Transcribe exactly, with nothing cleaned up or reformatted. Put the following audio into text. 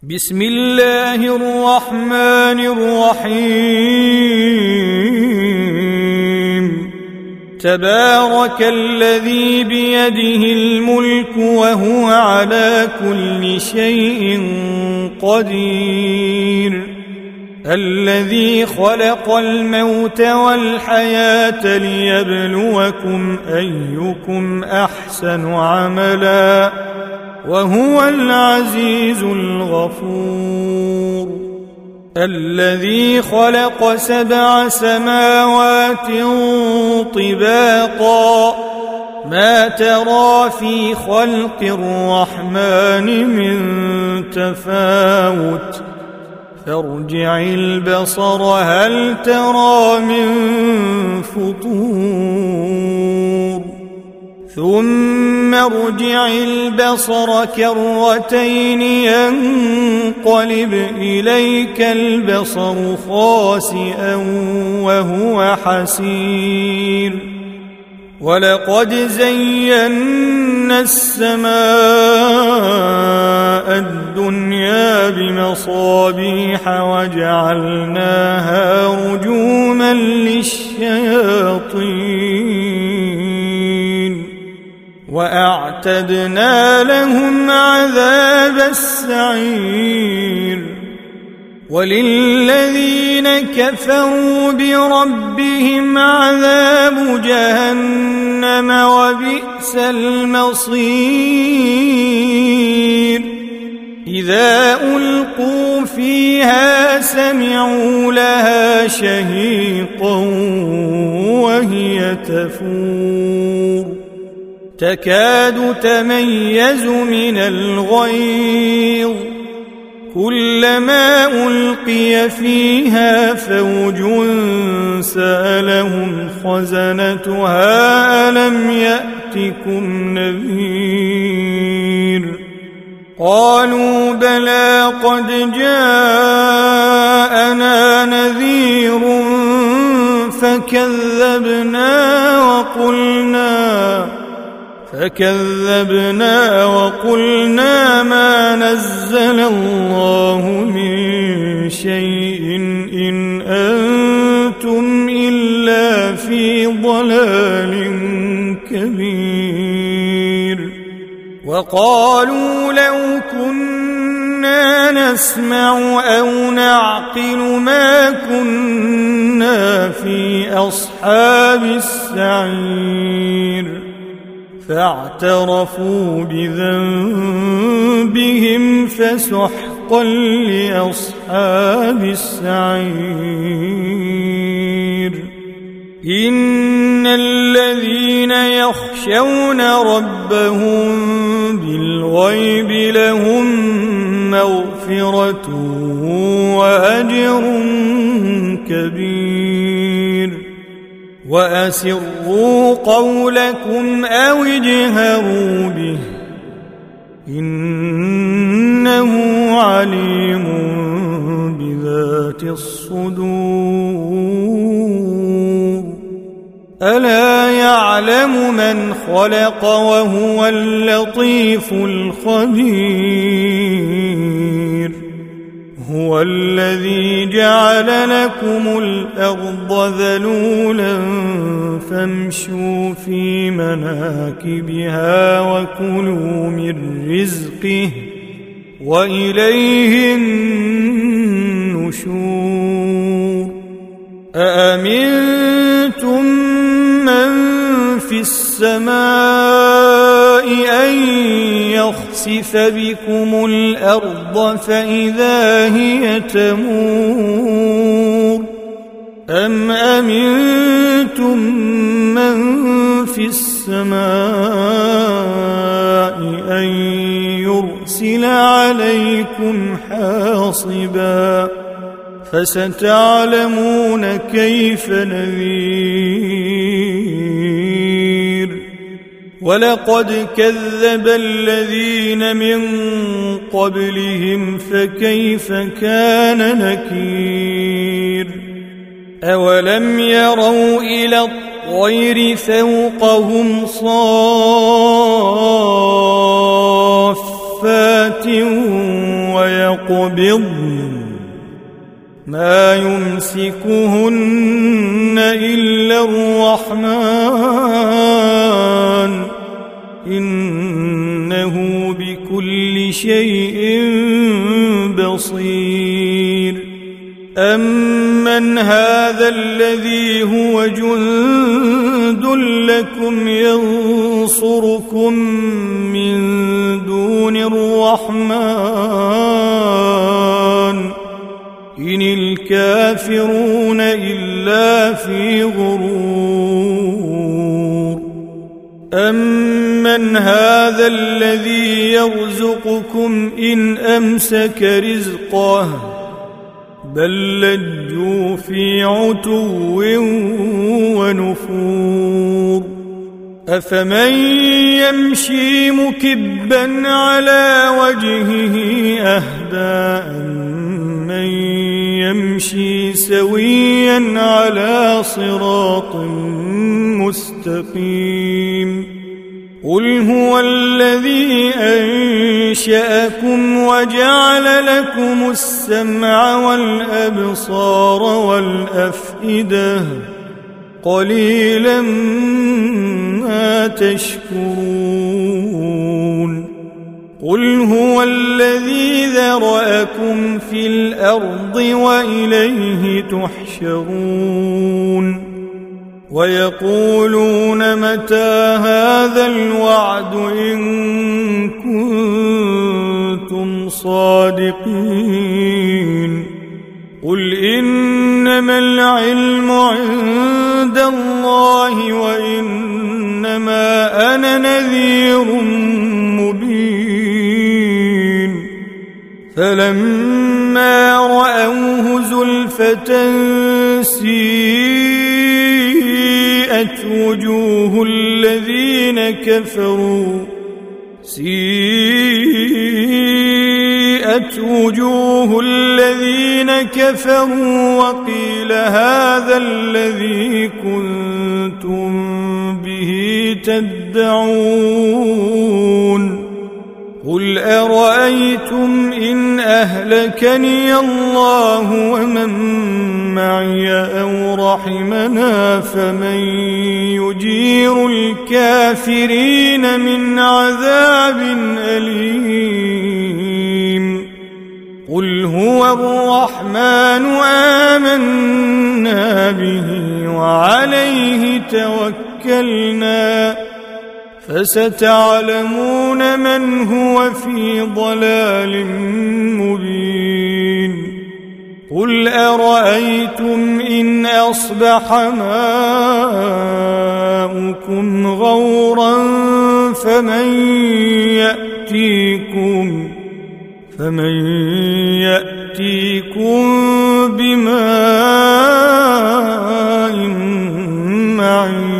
بسم الله الرحمن الرحيم تبارك الذي بيده الملك وهو على كل شيء قدير الذي خلق الموت والحياة ليبلوكم أيكم أحسن عملا وهو العزيز الغفور الذي خلق سبع سماوات طباقا ما ترى في خلق الرحمن من تفاوت فارجع البصر هل ترى من فطور ثم ارجع البصر كرتين ينقلب إليك البصر خاسئا وهو حسير ولقد زينا السماء الدنيا بمصابيح وجعلناها رجوما للشياطين وأعتدنا لهم عذاب السعير وللذين كفروا بربهم عذاب جهنم وبئس المصير إذا ألقوا فيها سمعوا لها شهيقا وهي تفور تكاد تميز من الغيظ كلما ألقي فيها فوج سألهم خزنتها ألم يأتكم نذير قالوا بلى قد جاءنا نذير فكذبنا وقلنا فكذبنا وقلنا ما نزل الله من شيء إن أنتم إلا في ضلال كبير وقالوا لو كنا نسمع أو نعقل ما كنا في أصحاب السعير فاعترفوا بذنبهم فسحقا لأصحاب السعير إن الذين يخشون ربهم بالغيب لهم مغفرة وأجر كبير وأسروا قولكم أو اجهروا به إنه عليم بذات الصدور ألا يعلم من خلق وهو اللطيف الخبير هو الذي جعل لكم الأرض ذلولا فامشوا في مناكبها وكلوا من رزقه وإليه النشور أأمنتم من في السماء أن يخسف بكم الأرض فإذا هي تمور أم أمنتم من في السماء أن يرسل عليكم حاصبا فستعلمون كيف نذير ولقد كذب الذين من قبلهم فكيف كان نكير أولم يروا إلى الطير فوقهم صافات ويقولون يقبضن ما يمسكهن إلا الرحمن إنه بكل شيء بصير أمن هذا الذي هو جند لكم ينصركم من دون الرحمن إن الكافرون إلا في غرور أمن هذا الذي يرزقكم إن أمسك رزقه بل لجوا في عتو ونفور أفمن يمشي مكبا على وجهه أهدى أمن يمشي سويا على صراط مستقيم قل هو الذي أنشأكم وجعل لكم السمع والأبصار والأفئدة قليلا ما تشكرون قل هو الذي ذرأكم في الأرض وإليه تحشرون ويقولون متى هذا الوعد إن كنتم صادقين قل إنما العلم عند الله وإنما أنا نذير مبين فلما رأوه زلفة سيئت وجوه الذين كفروا سيئت وجوه الذين كفروا وقيل هذا الذي كنتم به تدعون قل أرأيتم إن أهلكني الله ومن معي أو رحمنا فمن يجير الكافرين من عذاب أليم قل هو الرحمن آمنا به وعليه توكلنا فستعلمون من هو في ضلال مبين قل أرأيتم إن أصبح ماؤكم غورا فمن يأتيكم فمن يأتيكم بماء معين